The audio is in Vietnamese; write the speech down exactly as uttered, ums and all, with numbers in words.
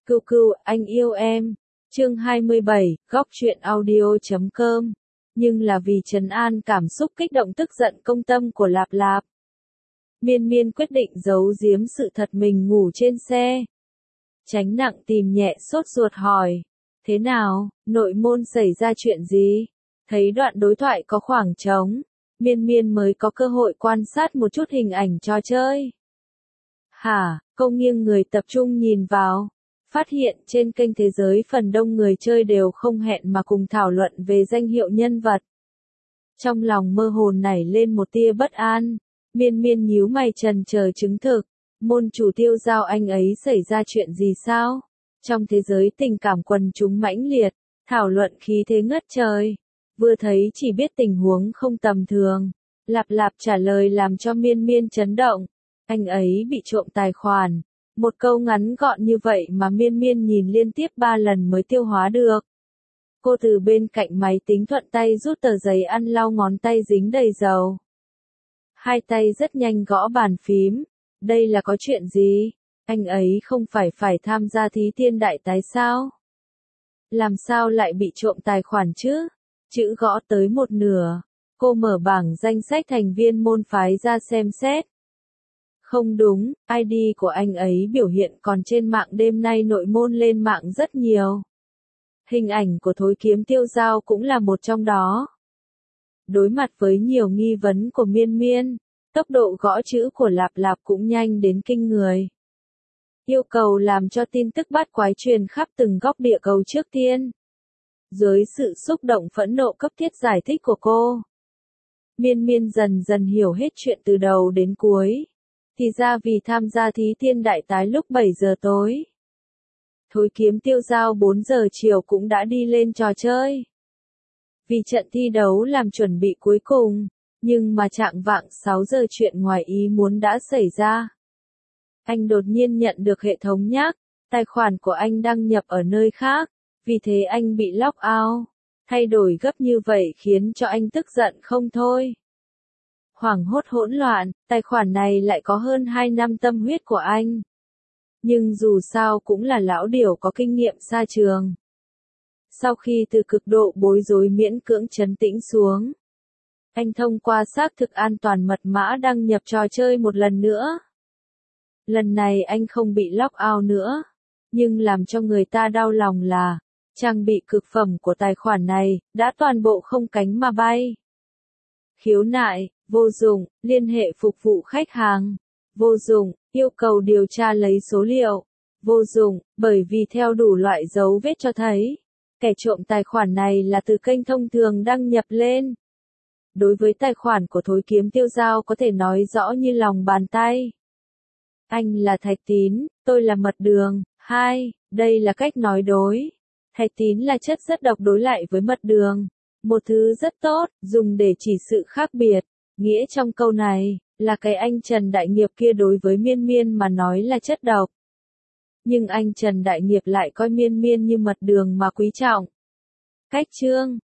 Cừu cừu, anh yêu em. Chương hai mươi bảy, góc truyện audio chấm com. Nhưng là vì trấn an cảm xúc kích động tức giận công tâm của Lạp Lạp. Miên Miên quyết định giấu giếm sự thật mình ngủ trên xe. Tránh nặng tìm nhẹ sốt ruột hỏi. Thế nào, nội môn xảy ra chuyện gì? Thấy đoạn đối thoại có khoảng trống, Miên Miên mới có cơ hội quan sát một chút hình ảnh trò chơi. Hả, cô nghiêng người tập trung nhìn vào. Phát hiện trên kênh thế giới phần đông người chơi đều không hẹn mà cùng thảo luận về danh hiệu nhân vật. Trong lòng mơ hồ nảy lên một tia bất an, Miên Miên nhíu mày trần chờ chứng thực, môn chủ Tiêu Giao anh ấy xảy ra chuyện gì sao? Trong thế giới tình cảm quần chúng mãnh liệt, thảo luận khí thế ngất trời, vừa thấy chỉ biết tình huống không tầm thường. Lạp Lạp trả lời làm cho Miên Miên chấn động, anh ấy bị trộm tài khoản. Một câu ngắn gọn như vậy mà Miên Miên nhìn liên tiếp ba lần mới tiêu hóa được. Cô từ bên cạnh máy tính thuận tay rút tờ giấy ăn lau ngón tay dính đầy dầu. Hai tay rất nhanh gõ bàn phím. Đây là có chuyện gì? Anh ấy không phải phải tham gia thí thiên đại tái sao? Làm sao lại bị trộm tài khoản chứ? Chữ gõ tới một nửa. Cô mở bảng danh sách thành viên môn phái ra xem xét. Không đúng, i đê của anh ấy biểu hiện còn trên mạng đêm nay nội môn lên mạng rất nhiều. Hình ảnh của thối kiếm Tiêu Giao cũng là một trong đó. Đối mặt với nhiều nghi vấn của Miên Miên, tốc độ gõ chữ của Lạp Lạp cũng nhanh đến kinh người. Yêu cầu làm cho tin tức bát quái truyền khắp từng góc địa cầu trước tiên. Dưới sự xúc động phẫn nộ cấp thiết giải thích của cô, Miên Miên dần dần hiểu hết chuyện từ đầu đến cuối. Thì ra vì tham gia thí thiên đại tái lúc bảy giờ tối. Thối kiếm Tiêu Giao bốn giờ chiều cũng đã đi lên trò chơi. Vì trận thi đấu làm chuẩn bị cuối cùng, nhưng mà chạng vạng sáu giờ chuyện ngoài ý muốn đã xảy ra. Anh đột nhiên nhận được hệ thống nhắc, tài khoản của anh đăng nhập ở nơi khác, vì thế anh bị lock out. Thay đổi gấp như vậy khiến cho anh tức giận không thôi. Hoảng hốt hỗn loạn, tài khoản này lại có hơn hai năm tâm huyết của anh. Nhưng dù sao cũng là lão điểu có kinh nghiệm xa trường. Sau khi từ cực độ bối rối miễn cưỡng trấn tĩnh xuống, anh thông qua xác thực an toàn mật mã đăng nhập trò chơi một lần nữa. Lần này anh không bị lock out nữa, nhưng làm cho người ta đau lòng là, trang bị cực phẩm của tài khoản này, đã toàn bộ không cánh mà bay. Khiếu nại, vô dụng, liên hệ phục vụ khách hàng, vô dụng, yêu cầu điều tra lấy số liệu, vô dụng, bởi vì theo đủ loại dấu vết cho thấy, kẻ trộm tài khoản này là từ kênh thông thường đăng nhập lên. Đối với tài khoản của thối kiếm Tiêu Giao có thể nói rõ như lòng bàn tay. Anh là Thạch Tín, tôi là Mật Đường. Hai, đây là cách nói đối. Thạch Tín là chất rất độc đối lại với Mật Đường. Một thứ rất tốt, dùng để chỉ sự khác biệt. Nghĩa trong câu này, là cái anh Trần Đại Nghiệp kia đối với Miên Miên mà nói là chất độc. Nhưng anh Trần Đại Nghiệp lại coi Miên Miên như Mật Đường mà quý trọng. Cách chương,